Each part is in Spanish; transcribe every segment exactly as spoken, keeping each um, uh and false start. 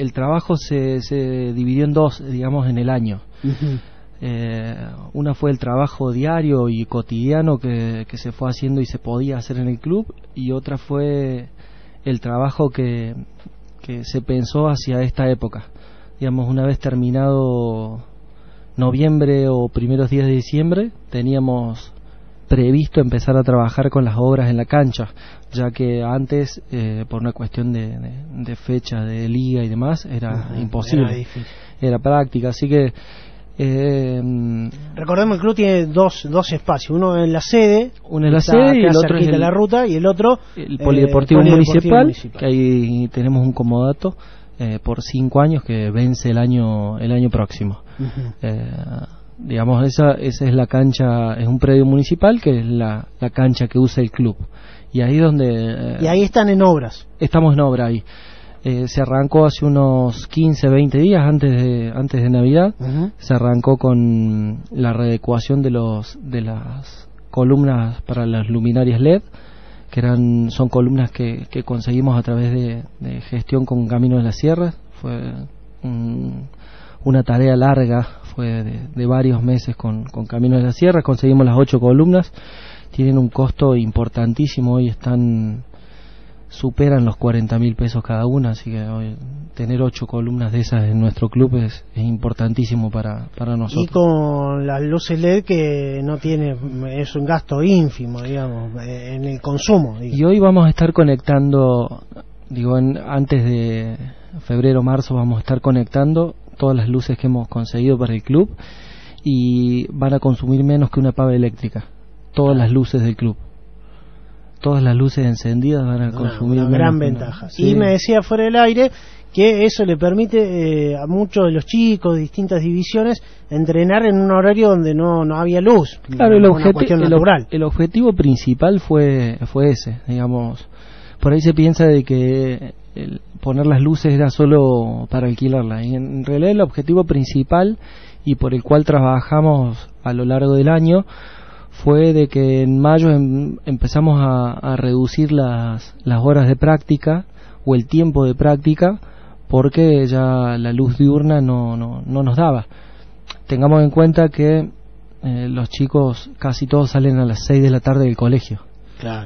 el trabajo se, se dividió en dos, digamos, en el año. Uh-huh. Eh, una fue el trabajo diario y cotidiano que, que se fue haciendo y se podía hacer en el club, y otra fue el trabajo que, que se pensó hacia esta época. Digamos, una vez terminado noviembre o primeros días de diciembre, teníamos previsto empezar a trabajar con las obras en la cancha, ya que antes, eh, por una cuestión de, de, de fecha de liga y demás, era uh-huh, imposible, era difícil, era práctica, así que eh, recordemos, el club tiene dos dos espacios, uno en la sede, uno en la sede y el otro es el, la ruta, y el otro el polideportivo, eh, polideportivo municipal, municipal, que ahí tenemos un comodato eh, por cinco años que vence el año el año próximo. Uh-huh. eh, digamos, esa esa es la cancha, es un predio municipal que es la, la cancha que usa el club, y ahí donde eh, y ahí están en obras, estamos en obra ahí. Eh, se arrancó hace unos quince, veinte días antes de antes de Navidad. Uh-huh. Se arrancó con la readecuación de los de las columnas para las luminarias L E D, que eran son columnas que, que conseguimos a través de, de gestión con Camino de las Sierras. Fue un, una tarea larga, fue de, de varios meses con, con Camino de las Sierras. Conseguimos las ocho columnas, tienen un costo importantísimo, hoy están superan los cuarenta mil pesos cada una, así que hoy tener ocho columnas de esas en nuestro club es, es importantísimo para, para nosotros. Y con las luces L E D que no tiene, es un gasto ínfimo, digamos, en el consumo. Digamos. Y hoy vamos a estar conectando, digo, en, antes de febrero, marzo, vamos a estar conectando todas las luces que hemos conseguido para el club, y van a consumir menos que una pava eléctrica, todas las luces del club. Todas las luces encendidas van a una, consumir una gran ventaja. Sí. Y me decía fuera del aire que eso le permite eh, a muchos de los chicos de distintas divisiones entrenar en un horario donde no, no había luz. Claro, el, objeti- el, el objetivo principal fue fue ese, digamos. Por ahí se piensa de que el poner las luces era solo para alquilarlas, y en realidad el objetivo principal y por el cual trabajamos a lo largo del año fue de que en mayo em, empezamos a, a reducir las, las horas de práctica o el tiempo de práctica, porque ya la luz diurna no, no, no nos daba. Tengamos en cuenta que eh, los chicos casi todos salen a las seis de la tarde del colegio. Claro.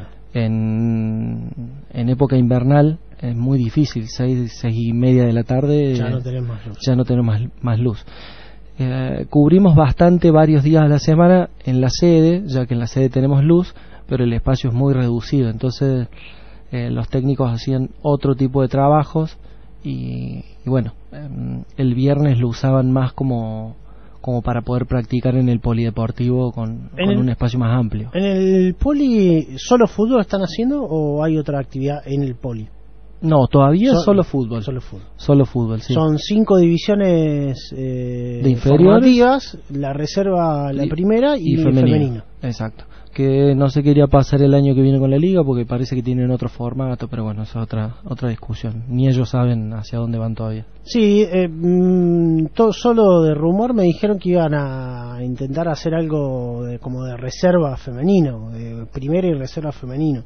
En, en época invernal es muy difícil, seis, seis y media de la tarde ya no tenemos más luz. Ya no tenemos más, más luz. Eh, cubrimos bastante varios días a la semana en la sede, ya que en la sede tenemos luz, pero el espacio es muy reducido, entonces eh, los técnicos hacían otro tipo de trabajos y, y bueno, eh, el viernes lo usaban más como como para poder practicar en el polideportivo con, con el, un espacio más amplio. ¿En el poli solo fútbol están haciendo o hay otra actividad en el poli? No, todavía so, solo fútbol. Solo fútbol. Solo fútbol, sí. Son cinco divisiones eh, de inferiores, la reserva, la y, primera y, y femenino. femenino. Exacto. Que no se quería pasar el año que viene con la liga porque parece que tienen otro formato, pero bueno, esa es otra otra discusión. Ni ellos saben hacia dónde van todavía. Sí, eh, mm, todo solo de rumor me dijeron que iban a intentar hacer algo de, como de reserva femenino, de primera y reserva femenino.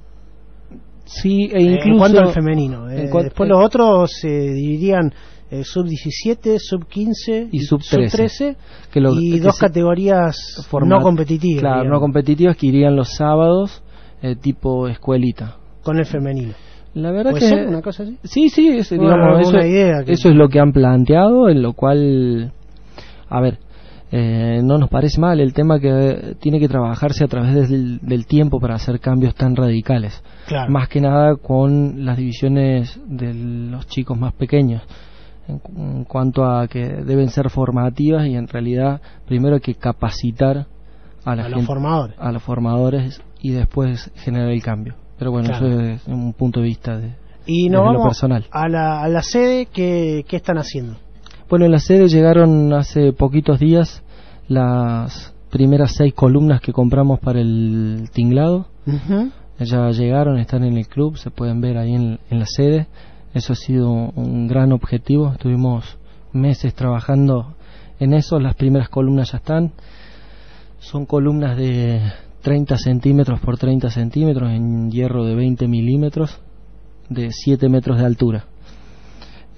Sí, e incluso eh, en cuanto al femenino, eh, cuanto, después los otros se eh, dividirían eh, sub diecisiete, sub quince y sub trece, que lo, y que dos categorías format, no competitivas. Claro, digamos. no competitivas que irían los sábados, eh, tipo escuelita. Con el femenino. La verdad ¿Puede que ser una cosa así? Sí, sí, es, bueno, digamos, eso, idea que... eso es lo que han planteado, en lo cual, a ver, Eh, no nos parece mal el tema que tiene que trabajarse a través del, del tiempo para hacer cambios tan radicales. Claro. Más que nada con las divisiones de los chicos más pequeños, en, en cuanto a que deben ser formativas y en realidad primero hay que capacitar a, la a gente, los formadores a los formadores y después generar el cambio. Pero bueno, claro. Eso es un punto de vista de, y nos desde vamos lo personal. A la, a la sede, ¿qué, qué están haciendo? Bueno, en la sede llegaron hace poquitos días las primeras seis columnas que compramos para el tinglado. Uh-huh. Ya llegaron, están en el club, se pueden ver ahí en, en la sede. Eso ha sido un gran objetivo. Estuvimos meses trabajando en eso. Las primeras columnas ya están. Son columnas de treinta centímetros por treinta centímetros en hierro de veinte milímetros, de siete metros de altura.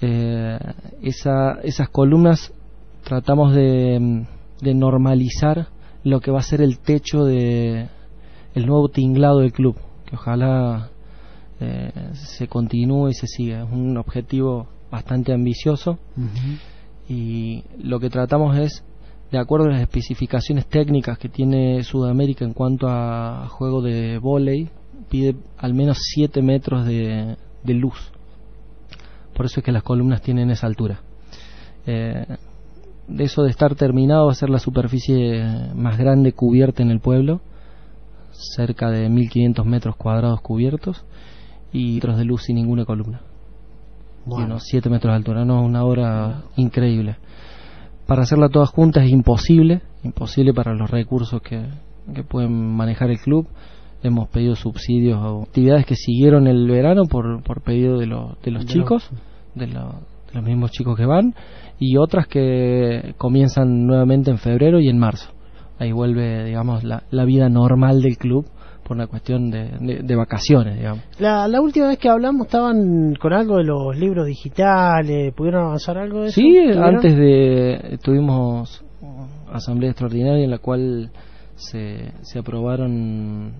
eh, esa, esas columnas tratamos de, de normalizar lo que va a ser el techo de el nuevo tinglado del club, que ojalá eh, se continúe y se siga. Es un objetivo bastante ambicioso. Uh-huh. Y lo que tratamos es, de acuerdo a las especificaciones técnicas que tiene Sudamérica en cuanto a juego de vóley, pide al menos siete metros de, de luz. Por eso es que las columnas tienen esa altura. Eh, de eso de estar terminado, va a ser la superficie más grande cubierta en el pueblo, cerca de mil quinientos metros cuadrados cubiertos, y metros de luz sin ninguna columna. Bueno. Y unos siete metros de altura, no, una obra increíble. Para hacerla todas juntas es imposible, imposible para los recursos que, que pueden manejar el club. Hemos pedido subsidios a actividades que siguieron el verano por, por pedido de, lo, de los de chicos, lo... de, lo, de los mismos chicos que van, y otras que comienzan nuevamente en febrero y en marzo. Ahí vuelve, digamos, la, la vida normal del club por una cuestión de, de, de vacaciones, digamos. La, la última vez que hablamos estaban con algo de los libros digitales, ¿pudieron avanzar algo de eso? Sí, antes de tuvimos asamblea extraordinaria en la cual se, se aprobaron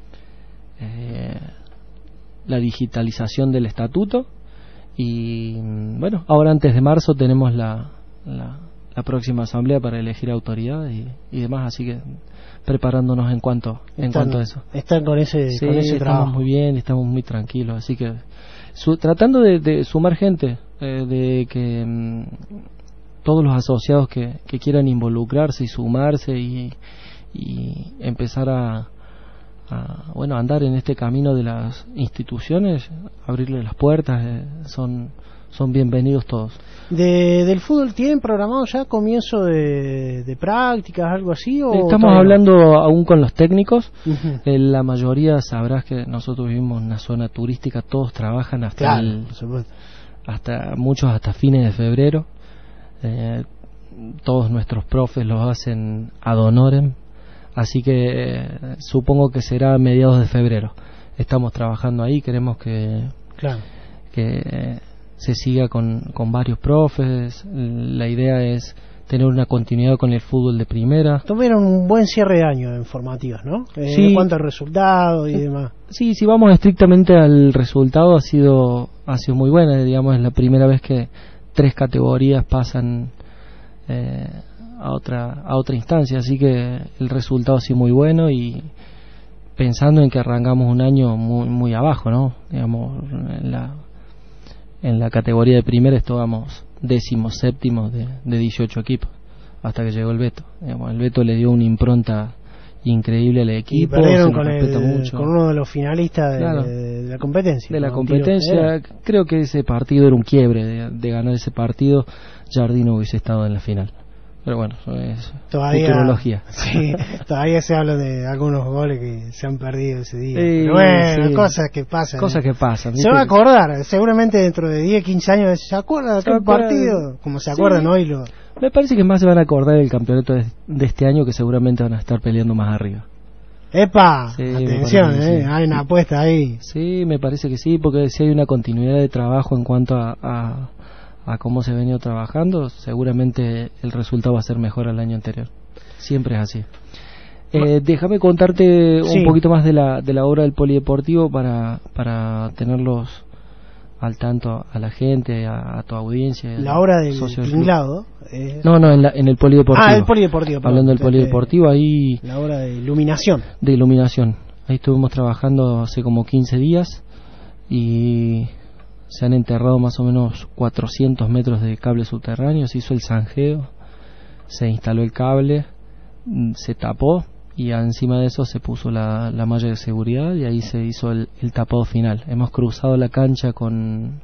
eh, la digitalización del estatuto, y bueno, ahora antes de marzo tenemos la, la, la próxima asamblea para elegir autoridades y, y demás, así que preparándonos en cuanto en están, cuanto a eso. Están con ese, sí, con ese estamos trabajo. muy bien, estamos muy tranquilos, así que su, tratando de, de sumar gente, eh, de que mmm, todos los asociados que, que quieran involucrarse y sumarse y, y empezar a, a bueno andar en este camino de las instituciones, abrirle las puertas, eh, son son bienvenidos todos. De, ¿Del fútbol tienen programado ya comienzo de, de prácticas, algo así? ¿O estamos hablando no? aún con los técnicos. Uh-huh. eh, la mayoría, sabrás que nosotros vivimos en una zona turística, todos trabajan hasta claro, el, hasta muchos hasta fines de febrero. Eh, todos nuestros profes los hacen ad honorem, así que eh, supongo que será a mediados de febrero. Estamos trabajando ahí, queremos que claro. que eh, se siga con, con varios profes. La idea es tener una continuidad con el fútbol de primera. Tuvieron un buen cierre de año en formativas, ¿no? Eh, sí. En cuanto al resultado y demás. Sí, si vamos estrictamente al resultado, ha sido ha sido muy buena. Digamos, es la primera vez que tres categorías pasan eh, a otra a otra instancia, así que el resultado ha sido muy bueno, y pensando en que arrancamos un año muy muy abajo, ¿no? Digamos, en la en la categoría de primera estábamos décimos séptimos de, de dieciocho equipos hasta que llegó el Beto. Digamos, el Beto le dio una impronta increíble al equipo, y perdieron se con, el, mucho. con uno de los finalistas de, claro. de, de la competencia. De la competencia, creo que ese partido era un quiebre. De, de ganar ese partido, Jardín hubiese estado en la final. Pero bueno, es todavía, futurología. Sí, todavía se habla de algunos goles que se han perdido ese día. Sí, Pero bueno, sí. cosas que pasan. Cosas que pasan. Se va a acordar, seguramente dentro de diez, quince años, ¿se acuerda de aquel partido? Como se acuerdan sí. hoy. Lo... Me parece que más se van a acordar del campeonato de, de este año, que seguramente van a estar peleando más arriba. ¡Epa! Sí, atención, eh, sí. hay una apuesta ahí. Sí, me parece que sí, porque si hay una continuidad de trabajo en cuanto a... a a cómo se ha venido trabajando, seguramente el resultado va a ser mejor al año anterior. Siempre es así. Eh, déjame contarte sí. un poquito más de la de la obra del polideportivo para para tenerlos al tanto a la gente, a, a tu audiencia. La obra del tinglado. Eh... No, no, en, la, en el polideportivo. Ah, el polideportivo. Perdón, Hablando del polideportivo, ahí... La obra de iluminación. De iluminación. Ahí estuvimos trabajando hace como quince días y... se han enterrado más o menos cuatrocientos metros de cable subterráneo, se hizo el zanjeo, se instaló el cable, se tapó y encima de eso se puso la, la malla de seguridad, y ahí se hizo el, el tapado final. Hemos cruzado la cancha con,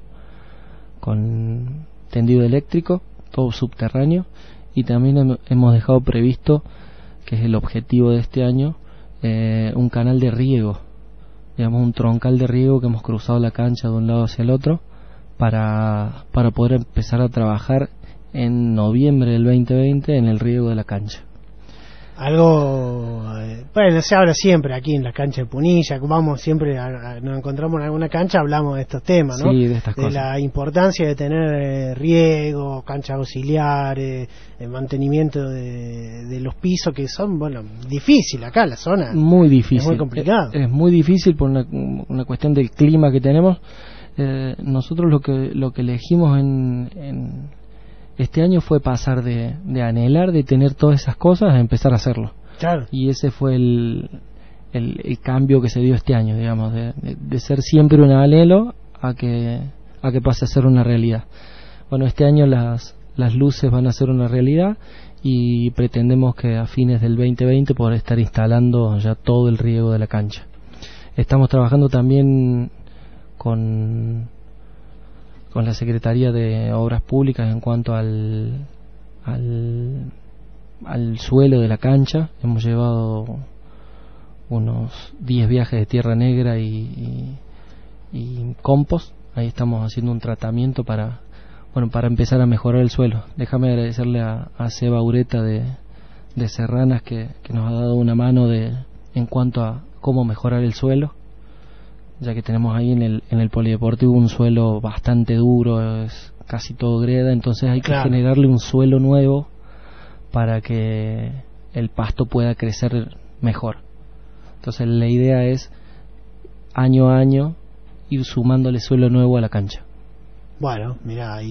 con tendido eléctrico, todo subterráneo, y también hemos dejado previsto, que es el objetivo de este año, eh, un canal de riego. Digamos, un troncal de riego que hemos cruzado la cancha de un lado hacia el otro para, para poder empezar a trabajar en noviembre del veinte veinte en el riego de la cancha. Algo, eh, bueno, se habla siempre aquí en la cancha de Punilla, vamos siempre, a, a, nos encontramos en alguna cancha, hablamos de estos temas, ¿no? Sí, de estas de cosas. la importancia de tener eh, riego, canchas auxiliares, el mantenimiento de, de los pisos, que son, bueno, difícil acá, la zona. Muy difícil. Es muy complicado. Es, es muy difícil por una, una cuestión del clima que tenemos. Eh, nosotros lo que lo que elegimos en, en este año fue pasar de, de anhelar, de tener todas esas cosas, a empezar a hacerlo. Claro. Y ese fue el, el, el cambio que se dio este año, digamos, de, de, de ser siempre un anhelo a que a que pase a ser una realidad. Bueno, este año las las luces van a ser una realidad y pretendemos que a fines del veinte veinte poder estar instalando ya todo el riego de la cancha. Estamos trabajando también con con la Secretaría de Obras Públicas en cuanto al al, al suelo de la cancha. Hemos llevado unos diez viajes de tierra negra y, y, y compost. Ahí estamos haciendo un tratamiento para bueno para empezar a mejorar el suelo. Déjame agradecerle a, a Seba Ureta de, de Serranas que, que nos ha dado una mano de en cuanto a cómo mejorar el suelo, ya que tenemos ahí en el en el polideportivo un suelo bastante duro, es casi todo greda, entonces hay Claro. que generarle un suelo nuevo para que el pasto pueda crecer mejor. Entonces la idea es año a año ir sumándole suelo nuevo a la cancha. Bueno, mirá,